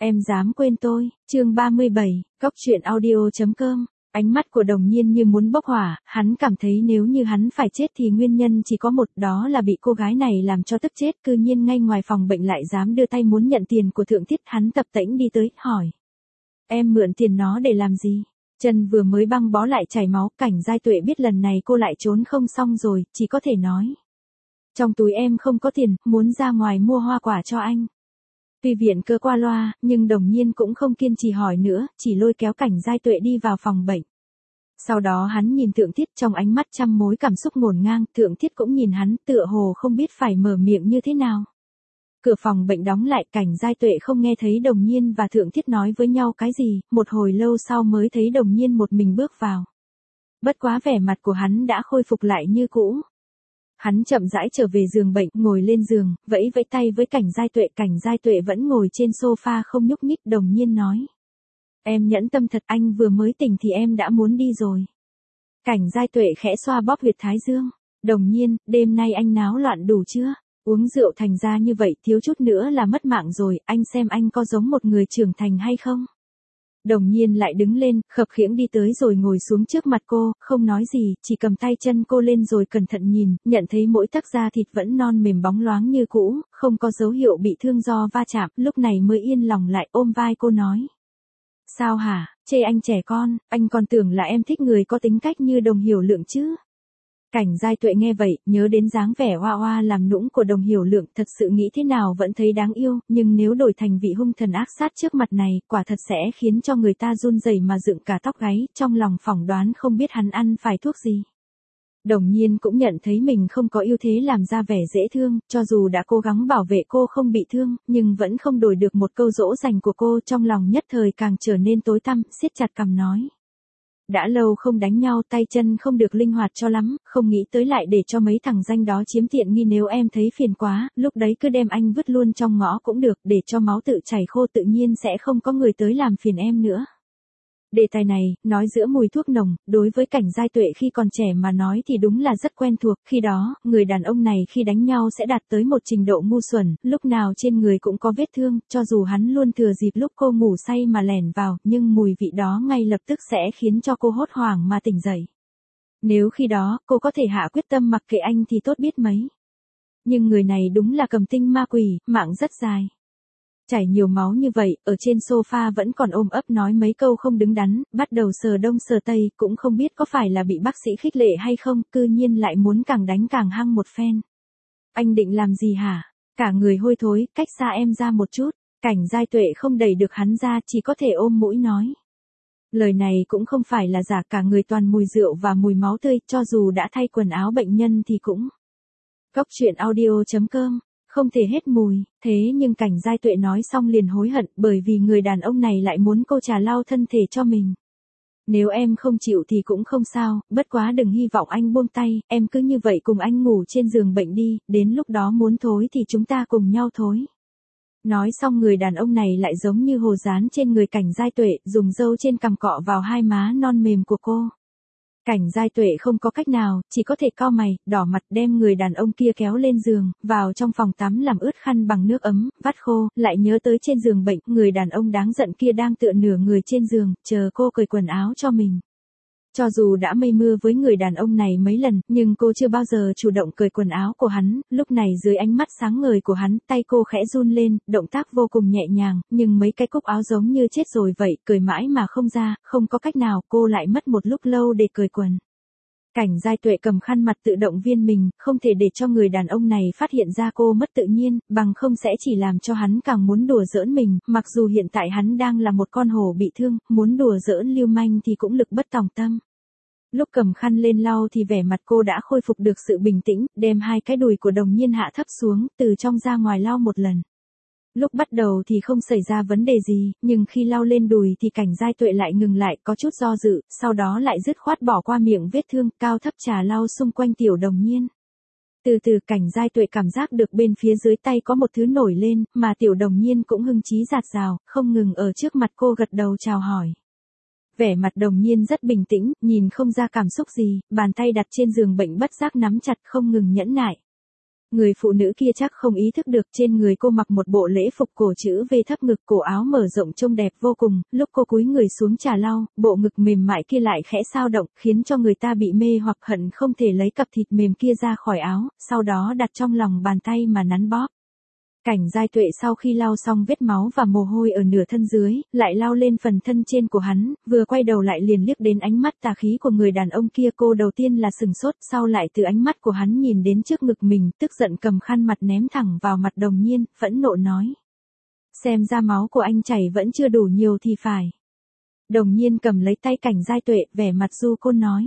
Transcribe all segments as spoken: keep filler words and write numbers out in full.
Em dám quên tôi, chương ba mươi bảy, cóc truyện audio.com. Ánh mắt của Đồng Nhiên như muốn bốc hỏa, hắn cảm thấy nếu như hắn phải chết thì nguyên nhân chỉ có một, đó là bị cô gái này làm cho tức chết. Cư nhiên ngay ngoài phòng bệnh lại dám đưa tay muốn nhận tiền của Thượng Thiết. Hắn tập tễnh đi tới, hỏi: Em mượn tiền nó để làm gì? Chân vừa mới băng bó lại chảy máu. Cảnh Giai Tuệ biết lần này cô lại trốn không xong rồi, chỉ có thể nói: Trong túi em không có tiền, muốn ra ngoài mua hoa quả cho anh. Tuy viện cơ qua loa, nhưng Đồng Nhiên cũng không kiên trì hỏi nữa, chỉ lôi kéo Cảnh Giai Tuệ đi vào phòng bệnh. Sau đó hắn nhìn Thượng Thiết trong ánh mắt trăm mối cảm xúc ngổn ngang. Thượng Thiết cũng nhìn hắn, tựa hồ không biết phải mở miệng như thế nào. Cửa phòng bệnh đóng lại, Cảnh Giai Tuệ không nghe thấy Đồng Nhiên và Thượng Thiết nói với nhau cái gì, một hồi lâu sau mới thấy Đồng Nhiên một mình bước vào. Bất quá vẻ mặt của hắn đã khôi phục lại như cũ. Hắn chậm rãi trở về giường bệnh, ngồi lên giường, vẫy vẫy tay với Cảnh Giai Tuệ. Cảnh Giai Tuệ vẫn ngồi trên sofa không nhúc nhích. Đồng Nhiên nói: Em nhẫn tâm thật, anh vừa mới tỉnh thì em đã muốn đi rồi. Cảnh Giai Tuệ khẽ xoa bóp huyệt thái dương. Đồng Nhiên, đêm nay anh náo loạn đủ chưa? Uống rượu thành ra như vậy, thiếu chút nữa là mất mạng rồi, anh xem anh có giống một người trưởng thành hay không? Đồng Nhiên lại đứng lên, khập khiễng đi tới rồi ngồi xuống trước mặt cô, không nói gì, chỉ cầm tay chân cô lên rồi cẩn thận nhìn, nhận thấy mỗi tấc da thịt vẫn non mềm bóng loáng như cũ, không có dấu hiệu bị thương do va chạm, lúc này mới yên lòng lại, ôm vai cô nói: Sao hả, chê anh trẻ con, anh còn tưởng là em thích người có tính cách như Đồng Hiểu Lượng chứ. Cảnh Giai Tuệ nghe vậy, nhớ đến dáng vẻ oa oa làm nũng của Đồng Hiểu Lượng, thật sự nghĩ thế nào vẫn thấy đáng yêu, nhưng nếu đổi thành vị hung thần ác sát trước mặt này, quả thật sẽ khiến cho người ta run rẩy mà dựng cả tóc gáy, trong lòng phỏng đoán không biết hắn ăn phải thuốc gì. Đồng Nhiên cũng nhận thấy mình không có ưu thế làm ra vẻ dễ thương, cho dù đã cố gắng bảo vệ cô không bị thương, nhưng vẫn không đổi được một câu dỗ dành của cô, trong lòng nhất thời càng trở nên tối tăm, siết chặt cằm nói: Đã lâu không đánh nhau, tay chân không được linh hoạt cho lắm, không nghĩ tới lại để cho mấy thằng danh đó chiếm tiện nghi. Nếu em thấy phiền quá, lúc đấy cứ đem anh vứt luôn trong ngõ cũng được, để cho máu tự chảy khô, tự nhiên sẽ không có người tới làm phiền em nữa. Đề tài này, nói giữa mùi thuốc nồng, đối với Cảnh Giai Tuệ khi còn trẻ mà nói thì đúng là rất quen thuộc. Khi đó, người đàn ông này khi đánh nhau sẽ đạt tới một trình độ ngu xuẩn, lúc nào trên người cũng có vết thương, cho dù hắn luôn thừa dịp lúc cô ngủ say mà lẻn vào, nhưng mùi vị đó ngay lập tức sẽ khiến cho cô hốt hoảng mà tỉnh dậy. Nếu khi đó, cô có thể hạ quyết tâm mặc kệ anh thì tốt biết mấy. Nhưng người này đúng là cầm tinh ma quỷ, mạng rất dài. Chảy nhiều máu như vậy, ở trên sofa vẫn còn ôm ấp nói mấy câu không đứng đắn, bắt đầu sờ đông sờ tây, cũng không biết có phải là bị bác sĩ khích lệ hay không, cư nhiên lại muốn càng đánh càng hăng một phen. Anh định làm gì hả? Cả người hôi thối, cách xa em ra một chút. Cảnh Giai Tuệ không đẩy được hắn ra, chỉ có thể ôm mũi nói. Lời này cũng không phải là giả, cả người toàn mùi rượu và mùi máu tươi, cho dù đã thay quần áo bệnh nhân thì cũng. Cóc truyện audio.com. Không thể hết mùi, thế nhưng Cảnh Giai Tuệ nói xong liền hối hận, bởi vì người đàn ông này lại muốn cô trà lau thân thể cho mình. Nếu em không chịu thì cũng không sao, bất quá đừng hy vọng anh buông tay, em cứ như vậy cùng anh ngủ trên giường bệnh đi, đến lúc đó muốn thối thì chúng ta cùng nhau thối. Nói xong người đàn ông này lại giống như hồ dán trên người Cảnh Giai Tuệ, dùng râu trên cằm cọ vào hai má non mềm của cô. Cảnh Giai Tuệ không có cách nào, chỉ có thể cau mày, đỏ mặt đem người đàn ông kia kéo lên giường, vào trong phòng tắm làm ướt khăn bằng nước ấm, vắt khô, lại nhớ tới trên giường bệnh, người đàn ông đáng giận kia đang tựa nửa người trên giường, chờ cô cởi quần áo cho mình. Cho dù đã mây mưa với người đàn ông này mấy lần, nhưng cô chưa bao giờ chủ động cởi quần áo của hắn, lúc này dưới ánh mắt sáng ngời của hắn, tay cô khẽ run lên, động tác vô cùng nhẹ nhàng, nhưng mấy cái cúc áo giống như chết rồi vậy, cởi mãi mà không ra, không có cách nào, cô lại mất một lúc lâu để cởi quần. Cảnh Giai Tuệ cầm khăn mặt tự động viên mình, không thể để cho người đàn ông này phát hiện ra cô mất tự nhiên, bằng không sẽ chỉ làm cho hắn càng muốn đùa giỡn mình, mặc dù hiện tại hắn đang là một con hổ bị thương, muốn đùa giỡn lưu manh thì cũng lực bất tòng tâm. Lúc cầm khăn lên lau thì vẻ mặt cô đã khôi phục được sự bình tĩnh, đem hai cái đùi của Đồng Nhiên hạ thấp xuống, từ trong ra ngoài lau một lần. Lúc bắt đầu thì không xảy ra vấn đề gì, nhưng khi lau lên đùi thì Cảnh Giai Tuệ lại ngừng lại, có chút do dự, sau đó lại dứt khoát bỏ qua miệng vết thương, cao thấp trà lau xung quanh tiểu Đồng Nhiên. Từ từ Cảnh Giai Tuệ cảm giác được bên phía dưới tay có một thứ nổi lên, mà tiểu Đồng Nhiên cũng hưng chí dạt dào, không ngừng ở trước mặt cô gật đầu chào hỏi. Vẻ mặt Đồng Nhiên rất bình tĩnh, nhìn không ra cảm xúc gì, bàn tay đặt trên giường bệnh bất giác nắm chặt không ngừng nhẫn nại. Người phụ nữ kia chắc không ý thức được trên người cô mặc một bộ lễ phục cổ chữ V thấp ngực, cổ áo mở rộng trông đẹp vô cùng, lúc cô cúi người xuống trà lau, bộ ngực mềm mại kia lại khẽ xao động, khiến cho người ta bị mê hoặc hận không thể lấy cặp thịt mềm kia ra khỏi áo, sau đó đặt trong lòng bàn tay mà nắn bóp. Cảnh Giai Tuệ sau khi lau xong vết máu và mồ hôi ở nửa thân dưới, lại lau lên phần thân trên của hắn, vừa quay đầu lại liền liếc đến ánh mắt tà khí của người đàn ông kia. Cô đầu tiên là sừng sốt, sau lại từ ánh mắt của hắn nhìn đến trước ngực mình, tức giận cầm khăn mặt ném thẳng vào mặt Đồng Nhiên, phẫn nộ nói. Xem ra máu của anh chảy vẫn chưa đủ nhiều thì phải. Đồng Nhiên cầm lấy tay Cảnh Giai Tuệ, vẻ mặt du côn nói.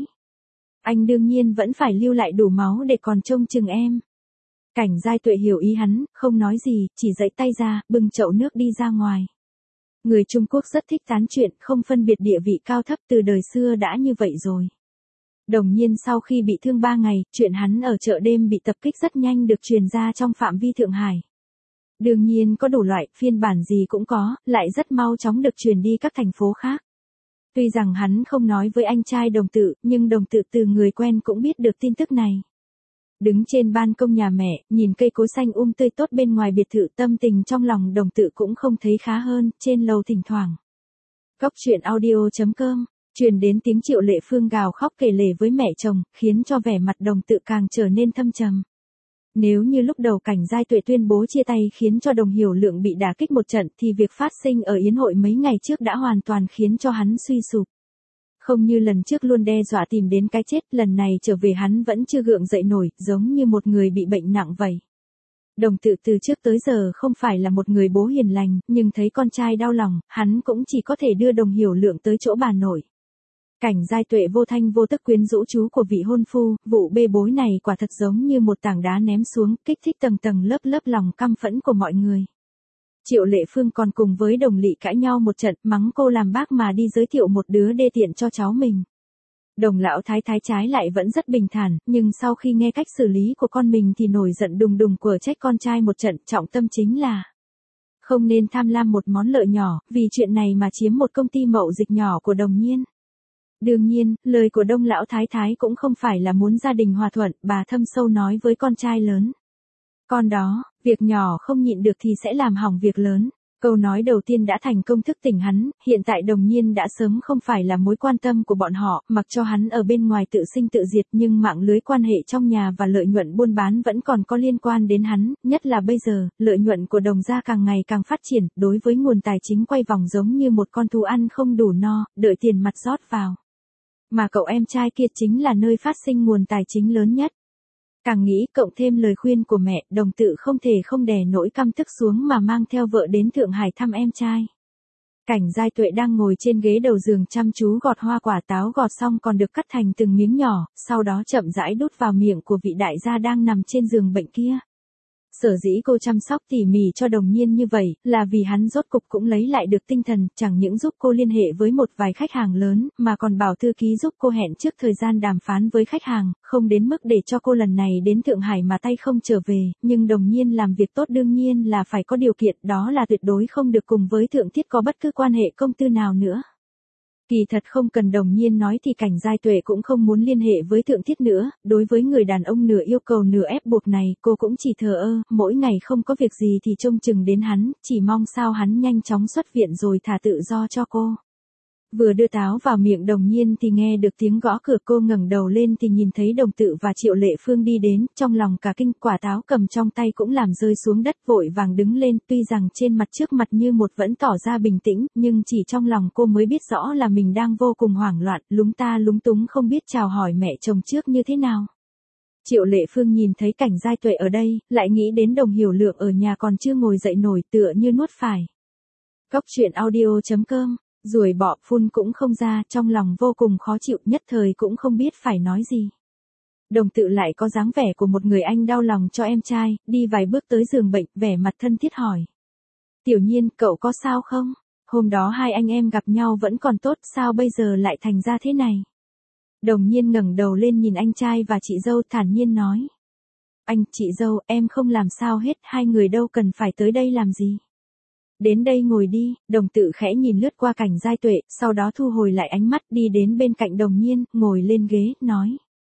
Anh đương nhiên vẫn phải lưu lại đủ máu để còn trông chừng em. Cảnh Giai Tuệ hiểu ý hắn, không nói gì, chỉ giãy tay ra, bưng chậu nước đi ra ngoài. Người Trung Quốc rất thích tán chuyện, không phân biệt địa vị cao thấp, từ đời xưa đã như vậy rồi. Đồng Nhiên sau khi bị thương ba ngày, chuyện hắn ở chợ đêm bị tập kích rất nhanh được truyền ra trong phạm vi Thượng Hải. Đương nhiên có đủ loại, phiên bản gì cũng có, lại rất mau chóng được truyền đi các thành phố khác. Tuy rằng hắn không nói với anh trai Đồng Tự, nhưng Đồng Tự từ người quen cũng biết được tin tức này. Đứng trên ban công nhà mẹ, nhìn cây cối xanh um tươi tốt bên ngoài biệt thự, tâm tình trong lòng Đồng Tự cũng không thấy khá hơn. Trên lầu thỉnh thoảng, Cóc truyện audio chấm com truyền đến tiếng Triệu Lệ Phương gào khóc kể lể với mẹ chồng, khiến cho vẻ mặt Đồng Tự càng trở nên thâm trầm. Nếu như lúc đầu Cảnh Giai Tuệ tuyên bố chia tay khiến cho Đồng Hiểu Lượng bị đả kích một trận, thì việc phát sinh ở yến hội mấy ngày trước đã hoàn toàn khiến cho hắn suy sụp. Không như lần trước luôn đe dọa tìm đến cái chết, lần này trở về hắn vẫn chưa gượng dậy nổi, giống như một người bị bệnh nặng vậy. Đồng Tự từ trước tới giờ không phải là một người bố hiền lành, nhưng thấy con trai đau lòng, hắn cũng chỉ có thể đưa Đồng Hiểu Lượng tới chỗ bà nội. Cảnh Giai Tuệ vô thanh vô tức quyến rũ chú của vị hôn phu, vụ bê bối này quả thật giống như một tảng đá ném xuống, kích thích tầng tầng lớp lớp lòng căm phẫn của mọi người. Triệu Lệ Phương còn cùng với Đồng Lị cãi nhau một trận, mắng cô làm bác mà đi giới thiệu một đứa đê tiện cho cháu mình. Đồng lão thái thái trái lại vẫn rất bình thản, nhưng sau khi nghe cách xử lý của con mình thì nổi giận đùng đùng quở trách con trai một trận, trọng tâm chính là không nên tham lam một món lợi nhỏ, vì chuyện này mà chiếm một công ty mậu dịch nhỏ của Đồng Nhiên. Đương nhiên, lời của Đông lão thái thái cũng không phải là muốn gia đình hòa thuận, bà thâm sâu nói với con trai lớn. Con đó, việc nhỏ không nhịn được thì sẽ làm hỏng việc lớn. Câu nói đầu tiên đã thành công thức tỉnh hắn, hiện tại Đồng Nhiên đã sớm không phải là mối quan tâm của bọn họ, mặc cho hắn ở bên ngoài tự sinh tự diệt, nhưng mạng lưới quan hệ trong nhà và lợi nhuận buôn bán vẫn còn có liên quan đến hắn, nhất là bây giờ, lợi nhuận của Đồng gia càng ngày càng phát triển, đối với nguồn tài chính quay vòng giống như một con thú ăn không đủ no, đợi tiền mặt rót vào. Mà cậu em trai kia chính là nơi phát sinh nguồn tài chính lớn nhất. Càng nghĩ, cộng thêm lời khuyên của mẹ, Đồng Tự không thể không đè nỗi căm tức xuống mà mang theo vợ đến Thượng Hải thăm em trai. Cảnh Giai Tuệ đang ngồi trên ghế đầu giường chăm chú gọt hoa quả táo, gọt xong còn được cắt thành từng miếng nhỏ, sau đó chậm rãi đút vào miệng của vị đại gia đang nằm trên giường bệnh kia. Sở dĩ cô chăm sóc tỉ mỉ cho Đồng Nhiên như vậy, là vì hắn rốt cục cũng lấy lại được tinh thần, chẳng những giúp cô liên hệ với một vài khách hàng lớn, mà còn bảo thư ký giúp cô hẹn trước thời gian đàm phán với khách hàng, không đến mức để cho cô lần này đến Thượng Hải mà tay không trở về, nhưng Đồng Nhiên làm việc tốt đương nhiên là phải có điều kiện, đó là tuyệt đối không được cùng với Thượng Thiết có bất cứ quan hệ công tư nào nữa. Kỳ thật không cần Đồng Nhiên nói thì Cảnh Giai Tuệ cũng không muốn liên hệ với Thượng Thiết nữa, đối với người đàn ông nửa yêu cầu nửa ép buộc này, cô cũng chỉ thờ ơ, mỗi ngày không có việc gì thì trông chừng đến hắn, chỉ mong sao hắn nhanh chóng xuất viện rồi thả tự do cho cô. Vừa đưa táo vào miệng Đồng Nhiên thì nghe được tiếng gõ cửa, cô ngẩng đầu lên thì nhìn thấy Đồng Tự và Triệu Lệ Phương đi đến, trong lòng cả kinh, quả táo cầm trong tay cũng làm rơi xuống đất, vội vàng đứng lên, tuy rằng trên mặt trước mặt như một vẫn tỏ ra bình tĩnh, nhưng chỉ trong lòng cô mới biết rõ là mình đang vô cùng hoảng loạn, lúng ta lúng túng không biết chào hỏi mẹ chồng trước như thế nào. Triệu Lệ Phương nhìn thấy Cảnh Giai Tuệ ở đây, lại nghĩ đến Đồng Hiểu Lượng ở nhà còn chưa ngồi dậy nổi, tựa như nuốt phải. Cóc truyện audio chấm com ruồi bọ phun cũng không ra, trong lòng vô cùng khó chịu, nhất thời cũng không biết phải nói gì. Đồng Tự lại có dáng vẻ của một người anh đau lòng cho em trai, đi vài bước tới giường bệnh, vẻ mặt thân thiết hỏi. Tiểu Nhiên, cậu có sao không? Hôm đó hai anh em gặp nhau vẫn còn tốt, sao bây giờ lại thành ra thế này? Đồng Nhiên ngẩng đầu lên nhìn anh trai và chị dâu, thản nhiên nói. Anh, chị dâu, em không làm sao hết, hai người đâu cần phải tới đây làm gì. Đến đây ngồi đi. Đồng Tự khẽ nhìn lướt qua Cảnh Giai Tuệ, sau đó thu hồi lại ánh mắt, đi đến bên cạnh Đồng Nhiên, ngồi lên ghế, nói.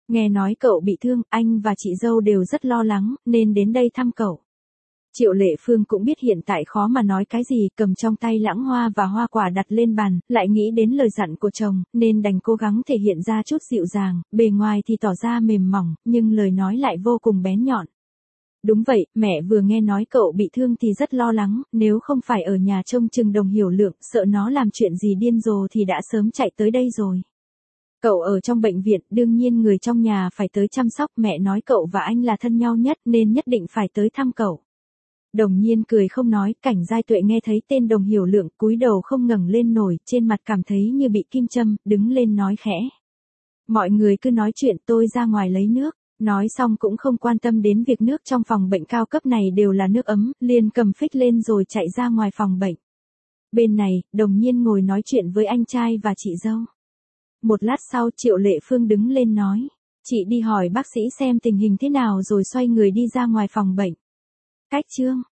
Nghe nói cậu bị thương, anh và chị dâu đều rất lo lắng, nên đến đây thăm cậu. Triệu Lệ Phương cũng biết hiện tại khó mà nói cái gì, cầm trong tay lãng hoa và hoa quả đặt lên bàn, lại nghĩ đến lời dặn của chồng, nên đành cố gắng thể hiện ra chút dịu dàng, bề ngoài thì tỏ ra mềm mỏng, nhưng lời nói lại vô cùng bén nhọn. Đúng vậy, mẹ vừa nghe nói cậu bị thương thì rất lo lắng, nếu không phải ở nhà trông chừng Đồng Hiểu Lượng, sợ nó làm chuyện gì điên rồ thì đã sớm chạy tới đây rồi. Cậu ở trong bệnh viện, đương nhiên người trong nhà phải tới chăm sóc, mẹ nói cậu và anh là thân nhau nhất nên nhất định phải tới thăm cậu. Đồng Nhiên cười không nói, Cảnh Giai Tuệ nghe thấy tên Đồng Hiểu Lượng, cúi đầu không ngẩng lên nổi, trên mặt cảm thấy như bị kim châm, đứng lên nói khẽ. Mọi người cứ nói chuyện, tôi ra ngoài lấy nước. Nói xong cũng không quan tâm đến việc nước trong phòng bệnh cao cấp này đều là nước ấm, liền cầm phích lên rồi chạy ra ngoài phòng bệnh. Bên này, Đồng Nhiên ngồi nói chuyện với anh trai và chị dâu. Một lát sau Triệu Lệ Phương đứng lên nói, chị đi hỏi bác sĩ xem tình hình thế nào rồi xoay người đi ra ngoài phòng bệnh. Cách chương